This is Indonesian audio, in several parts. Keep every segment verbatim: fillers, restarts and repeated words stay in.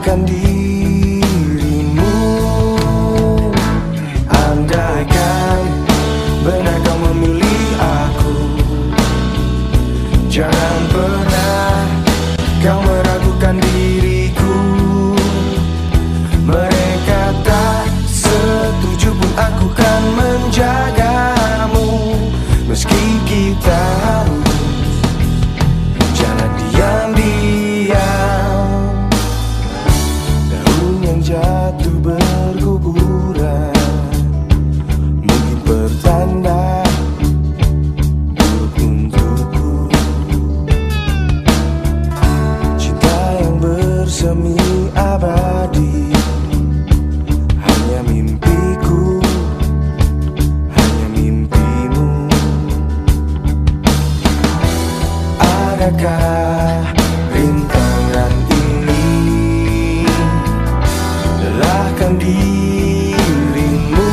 lelahkan dirimu. Andaikan benar kau memilih aku, jangan pernah kau meragukan diriku. Mereka tak setuju pun aku kan menjagamu, meski kita harus jalan diam-diam. Daun yang jatuh berguguran, mungkin pertanda buruk untukku. Cinta yang bersemi abadi, hanya mimpiku, hanya mimpimu. Adakah rintangan ini lelahkan dirimu?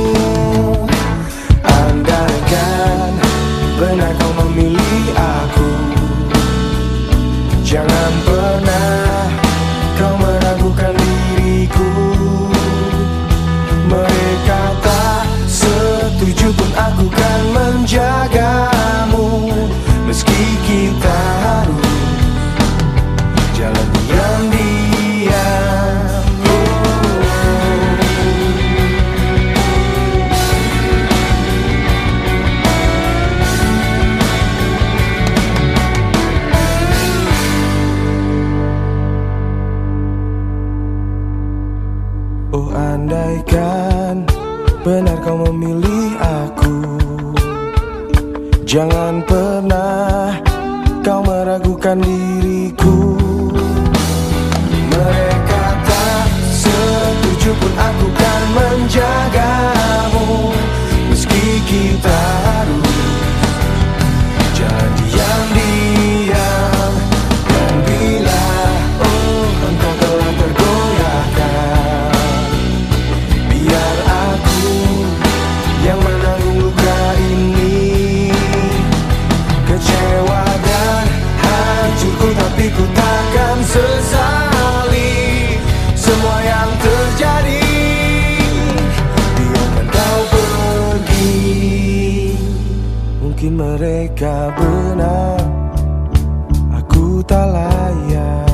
Andaikan benar kau memilih aku, jangan pernah kau meragukan diriku. Mereka tak setuju pun aku kan menjagamu, meski kita harus jalan diam-diam. Oh, andaikan benar kau memilih aku, jangan pernah kau meragukan diriku. Mereka tak setuju pun aku kan menjagamu, meski kita harus jalan diam-diam. Dan bila oh engkau telah tergoyahkan, biar aku yang menanggung luka ini. Kecewa dan hancurku, tapi ku takkan sesali semua yang terjadi. Biarkan kau pergi, mungkin mereka benar, aku tak layak.